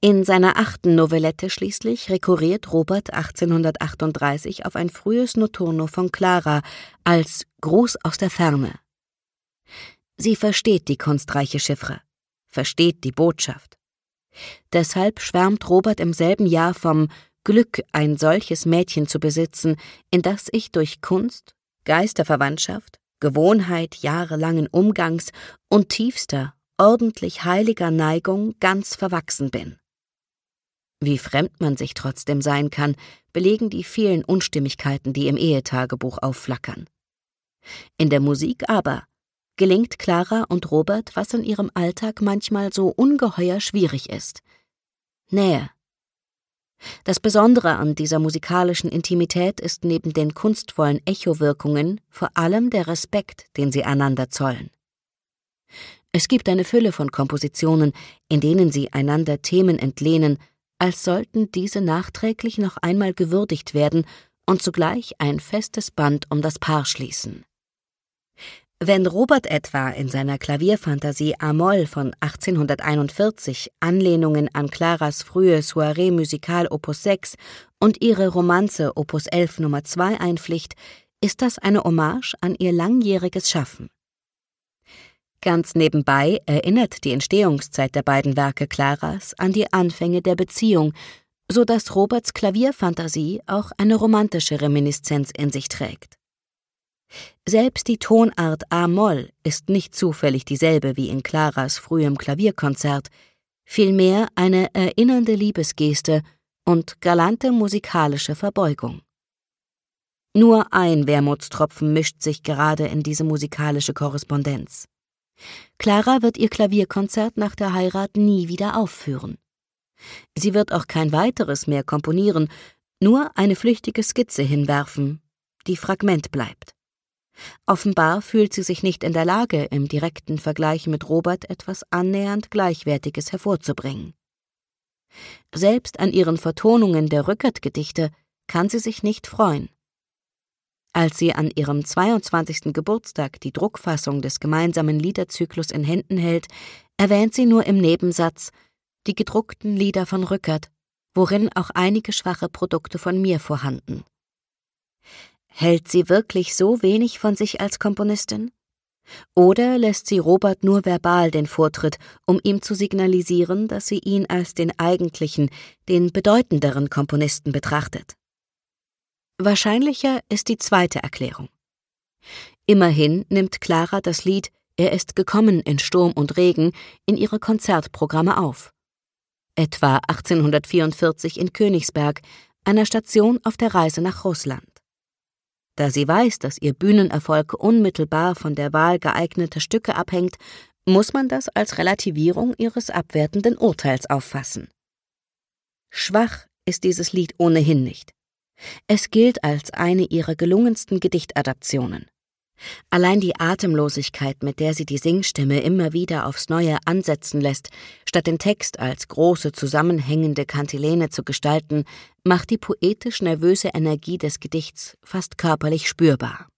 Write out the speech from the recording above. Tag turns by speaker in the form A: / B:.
A: In seiner 8. Novellette schließlich rekurriert Robert 1838 auf ein frühes Notturno von Clara als »Gruß aus der Ferne«. Sie versteht die kunstreiche Chiffre, versteht die Botschaft. Deshalb schwärmt Robert im selben Jahr vom Glück, ein solches Mädchen zu besitzen, in das ich durch Kunst, Geisterverwandtschaft, Gewohnheit jahrelangen Umgangs und tiefster, ordentlich heiliger Neigung ganz verwachsen bin. Wie fremd man sich trotzdem sein kann, belegen die vielen Unstimmigkeiten, die im Ehetagebuch aufflackern. In der Musik aber gelingt Clara und Robert, was in ihrem Alltag manchmal so ungeheuer schwierig ist: Nähe. Das Besondere an dieser musikalischen Intimität ist neben den kunstvollen Echowirkungen vor allem der Respekt, den sie einander zollen. Es gibt eine Fülle von Kompositionen, in denen sie einander Themen entlehnen, als sollten diese nachträglich noch einmal gewürdigt werden und zugleich ein festes Band um das Paar schließen. Wenn Robert etwa in seiner Klavierfantasie A-Moll von 1841 Anlehnungen an Claras frühe Soirée musicale Opus 6 und ihre Romanze Opus 11 Nummer 2 einpflicht, ist das eine Hommage an ihr langjähriges Schaffen. Ganz nebenbei erinnert die Entstehungszeit der beiden Werke Claras an die Anfänge der Beziehung, so dass Roberts Klavierfantasie auch eine romantische Reminiszenz in sich trägt. Selbst die Tonart A-Moll ist nicht zufällig dieselbe wie in Claras frühem Klavierkonzert, vielmehr eine erinnernde Liebesgeste und galante musikalische Verbeugung. Nur ein Wermutstropfen mischt sich gerade in diese musikalische Korrespondenz. Clara wird ihr Klavierkonzert nach der Heirat nie wieder aufführen. Sie wird auch kein weiteres mehr komponieren, nur eine flüchtige Skizze hinwerfen, die Fragment bleibt. Offenbar fühlt sie sich nicht in der Lage, im direkten Vergleich mit Robert etwas annähernd Gleichwertiges hervorzubringen. Selbst an ihren Vertonungen der Rückert-Gedichte kann sie sich nicht freuen. Als sie an ihrem 22. Geburtstag die Druckfassung des gemeinsamen Liederzyklus in Händen hält, erwähnt sie nur im Nebensatz die gedruckten Lieder von Rückert, worin auch einige schwache Produkte von mir vorhanden. Hält sie wirklich so wenig von sich als Komponistin? Oder lässt sie Robert nur verbal den Vortritt, um ihm zu signalisieren, dass sie ihn als den eigentlichen, den bedeutenderen Komponisten betrachtet? Wahrscheinlicher ist die zweite Erklärung. Immerhin nimmt Clara das Lied »Er ist gekommen in Sturm und Regen« in ihre Konzertprogramme auf. Etwa 1844 in Königsberg, einer Station auf der Reise nach Russland. Da sie weiß, dass ihr Bühnenerfolg unmittelbar von der Wahl geeigneter Stücke abhängt, muss man das als Relativierung ihres abwertenden Urteils auffassen. Schwach ist dieses Lied ohnehin nicht. Es gilt als eine ihrer gelungensten Gedichtadaptionen. Allein die Atemlosigkeit, mit der sie die Singstimme immer wieder aufs Neue ansetzen lässt, statt den Text als große, zusammenhängende Kantilene zu gestalten, macht die poetisch-nervöse Energie des Gedichts fast körperlich spürbar.